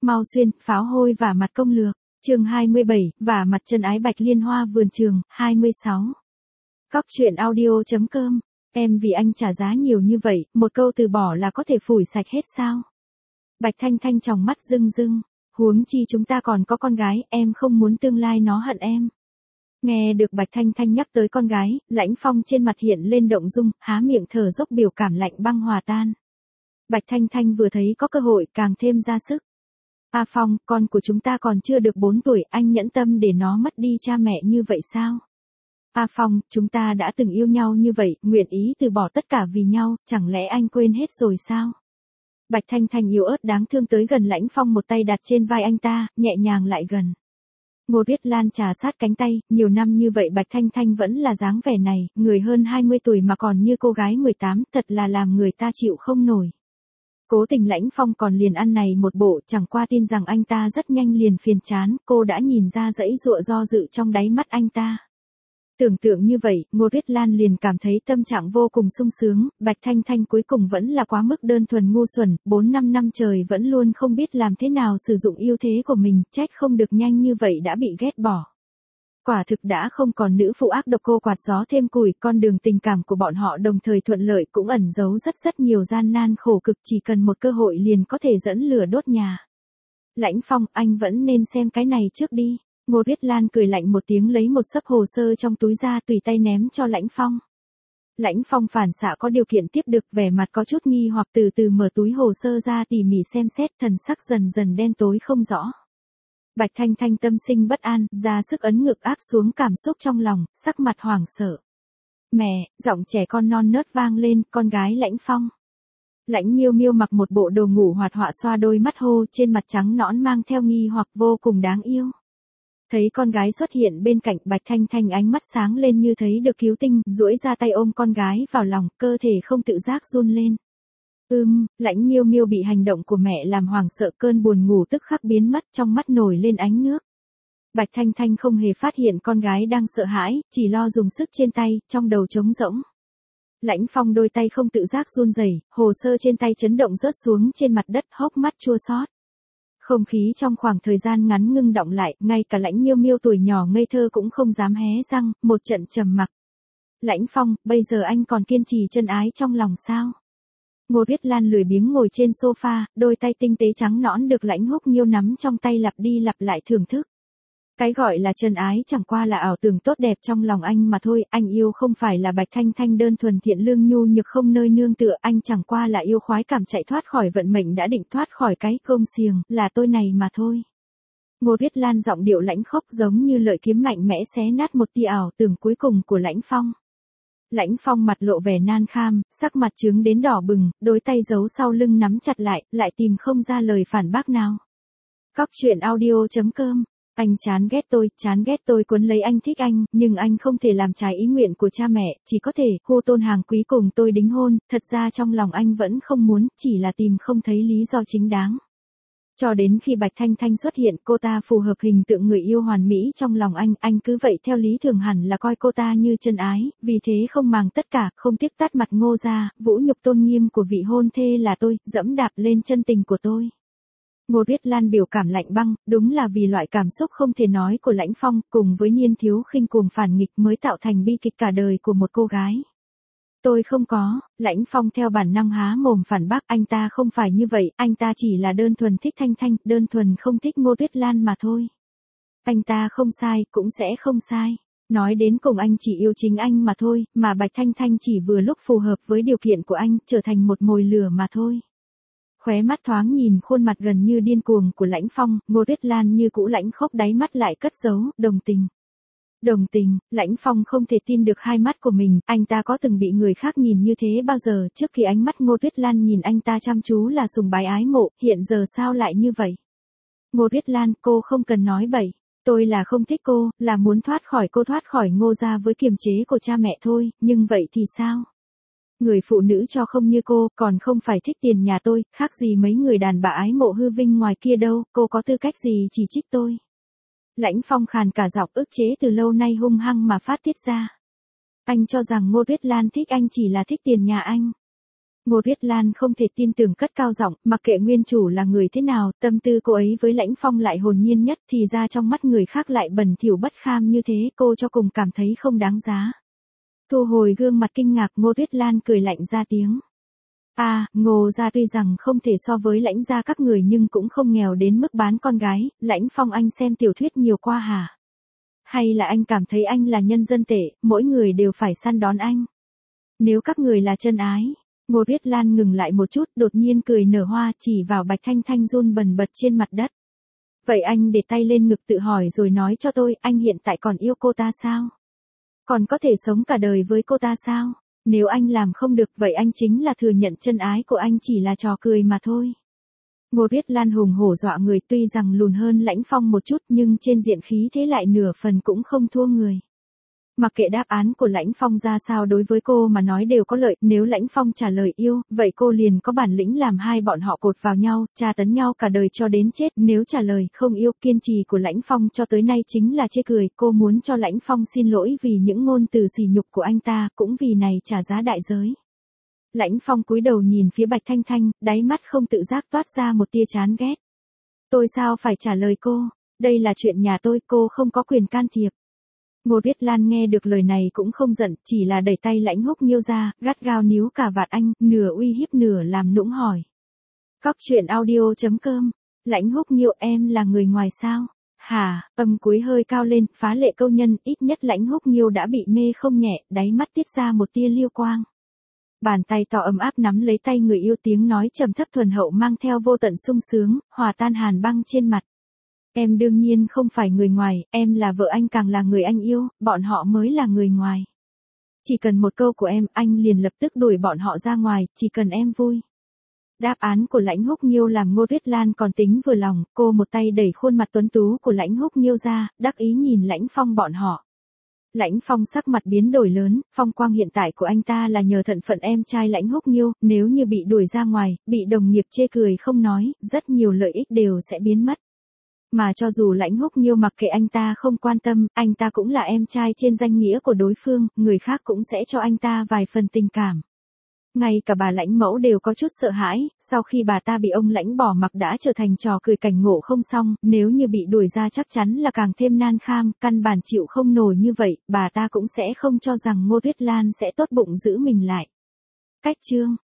Mau xuyên, pháo hôi và mặt công lược. Chương 27, và mặt chân ái Bạch Liên Hoa vườn trường, 26. Cóc truyện audio.com. Em vì anh trả giá nhiều như vậy, một câu từ bỏ là có thể phủi sạch hết sao? Bạch Thanh Thanh tròng mắt rưng rưng. Huống chi chúng ta còn có con gái, em không muốn tương lai nó hận em. Nghe được Bạch Thanh Thanh nhắc tới con gái, Lãnh Phong trên mặt hiện lên động dung, há miệng thở dốc biểu cảm lạnh băng hòa tan. Bạch Thanh Thanh vừa thấy có cơ hội càng thêm ra sức. A Phong, con của chúng ta còn chưa được 4 tuổi, anh nhẫn tâm để nó mất đi cha mẹ như vậy sao? A Phong, chúng ta đã từng yêu nhau như vậy, nguyện ý từ bỏ tất cả vì nhau, chẳng lẽ anh quên hết rồi sao? Bạch Thanh Thanh yếu ớt đáng thương tới gần Lãnh Phong, một tay đặt trên vai anh ta, nhẹ nhàng lại gần. Ngô Tuyết Lan trà sát cánh tay, nhiều năm như vậy Bạch Thanh Thanh vẫn là dáng vẻ này, người hơn 20 tuổi mà còn như cô gái 18, thật là làm người ta chịu không nổi. Cố tình Lãnh Phong còn liền ăn này một bộ, chẳng qua tin rằng anh ta rất nhanh liền phiền chán, cô đã nhìn ra dãy dụa do dự trong đáy mắt anh ta. Tưởng tượng như vậy, Ngô Tuyết Lan liền cảm thấy tâm trạng vô cùng sung sướng, Bạch Thanh Thanh cuối cùng vẫn là quá mức đơn thuần ngu xuẩn, 4-5 năm trời vẫn luôn không biết làm thế nào sử dụng ưu thế của mình, trách không được nhanh như vậy đã bị ghét bỏ. Quả thực đã không còn nữ phụ ác độc cô quạt gió thêm củi, con đường tình cảm của bọn họ đồng thời thuận lợi cũng ẩn giấu rất nhiều gian nan khổ cực, chỉ cần một cơ hội liền có thể dẫn lửa đốt nhà. Lãnh Phong, anh vẫn nên xem cái này trước đi. Ngô Tuyết Lan cười lạnh một tiếng lấy một xấp hồ sơ trong túi ra tùy tay ném cho Lãnh Phong. Lãnh Phong phản xạ có điều kiện tiếp được, vẻ mặt có chút nghi hoặc từ từ mở túi hồ sơ ra tỉ mỉ xem xét, thần sắc dần dần đen tối không rõ. Bạch Thanh Thanh tâm sinh bất an, ra sức ấn ngực áp xuống cảm xúc trong lòng, sắc mặt hoảng sợ. Mẹ, giọng trẻ con non nớt vang lên, con gái Lãnh Phong. Lãnh Miêu Miêu mặc một bộ đồ ngủ hoạt họa xoa đôi mắt hô, trên mặt trắng nõn mang theo nghi hoặc vô cùng đáng yêu. Thấy con gái xuất hiện bên cạnh, Bạch Thanh Thanh ánh mắt sáng lên như thấy được cứu tinh, duỗi ra tay ôm con gái vào lòng, cơ thể không tự giác run lên. Lãnh Miêu Miêu bị hành động của mẹ làm hoảng sợ, cơn buồn ngủ tức khắc biến mất, trong mắt nổi lên ánh nước. Bạch Thanh Thanh không hề phát hiện con gái đang sợ hãi, chỉ lo dùng sức trên tay, trong đầu trống rỗng. Lãnh Phong đôi tay không tự giác run rẩy, hồ sơ trên tay chấn động rớt xuống trên mặt đất, hốc mắt chua xót. Không khí trong khoảng thời gian ngắn ngưng động lại, ngay cả Lãnh Miêu Miêu tuổi nhỏ ngây thơ cũng không dám hé răng, một trận trầm mặc. Lãnh Phong, bây giờ anh còn kiên trì chân ái trong lòng sao? Ngô Tuyết Lan lười biếng ngồi trên sofa, đôi tay tinh tế trắng nõn được Lãnh Húc Nghiêu nắm trong tay lặp đi lặp lại thưởng thức. Cái gọi là chân ái chẳng qua là ảo tưởng tốt đẹp trong lòng anh mà thôi, anh yêu không phải là Bạch Thanh Thanh đơn thuần thiện lương nhu nhược không nơi nương tựa, anh chẳng qua là yêu khoái cảm chạy thoát khỏi vận mệnh đã định, thoát khỏi cái gông xiềng, là tôi này mà thôi. Ngô Tuyết Lan giọng điệu lãnh khốc giống như lợi kiếm mạnh mẽ xé nát một tia ảo tưởng cuối cùng của Lãnh Phong. Lãnh Phong mặt lộ vẻ nan kham, sắc mặt trướng đến đỏ bừng, đôi tay giấu sau lưng nắm chặt lại tìm không ra lời phản bác nào. Cóc truyện audio.com. Anh chán ghét tôi cuốn lấy anh thích anh, nhưng anh không thể làm trái ý nguyện của cha mẹ, chỉ có thể hô tôn hàng quý cùng tôi đính hôn, thật ra trong lòng anh vẫn không muốn, chỉ là tìm không thấy lý do chính đáng. Cho đến khi Bạch Thanh Thanh xuất hiện, cô ta phù hợp hình tượng người yêu hoàn mỹ trong lòng anh cứ vậy theo lý thường hẳn là coi cô ta như chân ái, vì thế không màng tất cả, không tiếc tát mặt Ngô gia, vũ nhục tôn nghiêm của vị hôn thê là tôi, dẫm đạp lên chân tình của tôi. Ngô Tuyết Lan biểu cảm lạnh băng, đúng là vì loại cảm xúc không thể nói của Lãnh Phong, cùng với niên thiếu khinh cuồng phản nghịch mới tạo thành bi kịch cả đời của một cô gái. Tôi không có, Lãnh Phong theo bản năng há mồm phản bác, anh ta không phải như vậy, anh ta chỉ là đơn thuần thích Thanh Thanh, đơn thuần không thích Ngô Tuyết Lan mà thôi. Anh ta không sai, cũng sẽ không sai. Nói đến cùng anh chỉ yêu chính anh mà thôi, mà Bạch Thanh Thanh chỉ vừa lúc phù hợp với điều kiện của anh, trở thành một mồi lửa mà thôi. Khóe mắt thoáng nhìn khuôn mặt gần như điên cuồng của Lãnh Phong, Ngô Tuyết Lan như cũ lãnh khốc đáy mắt lại cất giấu, đồng tình. Đồng tình, Lãnh Phong không thể tin được hai mắt của mình, anh ta có từng bị người khác nhìn như thế bao giờ, trước khi ánh mắt Ngô Tuyết Lan nhìn anh ta chăm chú là sùng bái ái mộ, hiện giờ sao lại như vậy? Ngô Tuyết Lan, cô không cần nói bậy, tôi là không thích cô, là muốn thoát khỏi Ngô gia với kiềm chế của cha mẹ thôi, nhưng vậy thì sao? Người phụ nữ cho không như cô, còn không phải thích tiền nhà tôi, khác gì mấy người đàn bà ái mộ hư vinh ngoài kia đâu, cô có tư cách gì chỉ trích tôi? Lãnh Phong khàn cả giọng, ức chế từ lâu nay hung hăng mà phát tiết ra. Anh cho rằng Ngô Tuyết Lan thích anh chỉ là thích tiền nhà anh. Ngô Tuyết Lan không thể tin tưởng cất cao giọng, mặc kệ nguyên chủ là người thế nào, tâm tư cô ấy với Lãnh Phong lại hồn nhiên nhất, thì ra trong mắt người khác lại bẩn thỉu bất kham như thế, cô cho cùng cảm thấy không đáng giá. Thu hồi gương mặt kinh ngạc, Ngô Tuyết Lan cười lạnh ra tiếng. Ngô gia tuy rằng không thể so với Lãnh gia các người nhưng cũng không nghèo đến mức bán con gái, Lãnh Phong anh xem tiểu thuyết nhiều qua hả? Hay là anh cảm thấy anh là nhân dân tệ, mỗi người đều phải săn đón anh? Nếu các người là chân ái. Ngô Tuyết Lan ngừng lại một chút, đột nhiên cười nở hoa, chỉ vào Bạch Thanh Thanh run bần bật trên mặt đất. Vậy anh để tay lên ngực tự hỏi rồi nói cho tôi, anh hiện tại còn yêu cô ta sao? Còn có thể sống cả đời với cô ta sao? Nếu anh làm không được vậy anh chính là thừa nhận chân ái của anh chỉ là trò cười mà thôi. Ngô Tuyết Lan hùng hổ dọa người, tuy rằng lùn hơn Lãnh Phong một chút nhưng trên diện khí thế lại nửa phần cũng không thua người. Mặc kệ đáp án của Lãnh Phong ra sao đối với cô mà nói đều có lợi, nếu Lãnh Phong trả lời yêu, vậy cô liền có bản lĩnh làm hai bọn họ cột vào nhau, tra tấn nhau cả đời cho đến chết, nếu trả lời không yêu, kiên trì của Lãnh Phong cho tới nay chính là chê cười, cô muốn cho Lãnh Phong xin lỗi vì những ngôn từ sỉ nhục của anh ta, cũng vì này trả giá đại giới. Lãnh Phong cúi đầu nhìn phía Bạch Thanh Thanh, đáy mắt không tự giác toát ra một tia chán ghét. Tôi sao phải trả lời cô, đây là chuyện nhà tôi, cô không có quyền can thiệp. Ngô Tuyết Lan nghe được lời này cũng không giận, chỉ là đẩy tay Lãnh Húc Nghiêu ra, gắt gao níu cả vạt anh, nửa uy hiếp nửa làm nũng hỏi. Cóc truyện audio.com, Lãnh Húc Nghiêu em là người ngoài sao? Hả, âm cuối hơi cao lên, phá lệ câu nhân, ít nhất Lãnh Húc Nghiêu đã bị mê không nhẹ, đáy mắt tiết ra một tia liêu quang. Bàn tay to ấm áp nắm lấy tay người yêu, tiếng nói trầm thấp thuần hậu mang theo vô tận sung sướng, hòa tan hàn băng trên mặt. Em đương nhiên không phải người ngoài, em là vợ anh càng là người anh yêu, bọn họ mới là người ngoài. Chỉ cần một câu của em, anh liền lập tức đuổi bọn họ ra ngoài, chỉ cần em vui. Đáp án của Lãnh Húc Nghiêu làm Ngô Tuyết Lan còn tính vừa lòng, cô một tay đẩy khuôn mặt tuấn tú của Lãnh Húc Nghiêu ra, đắc ý nhìn Lãnh Phong bọn họ. Lãnh Phong sắc mặt biến đổi lớn, phong quang hiện tại của anh ta là nhờ thận phận em trai Lãnh Húc Nghiêu, nếu như bị đuổi ra ngoài, bị đồng nghiệp chê cười không nói, rất nhiều lợi ích đều sẽ biến mất. Mà cho dù Lãnh Húc Nghiêu mặc kệ anh ta không quan tâm, anh ta cũng là em trai trên danh nghĩa của đối phương, người khác cũng sẽ cho anh ta vài phần tình cảm. Ngay cả bà Lãnh mẫu đều có chút sợ hãi, sau khi bà ta bị ông Lãnh bỏ mặc đã trở thành trò cười cảnh ngộ không xong, nếu như bị đuổi ra chắc chắn là càng thêm nan kham, căn bản chịu không nổi như vậy, bà ta cũng sẽ không cho rằng Ngô Tuyết Lan sẽ tốt bụng giữ mình lại. Cách chương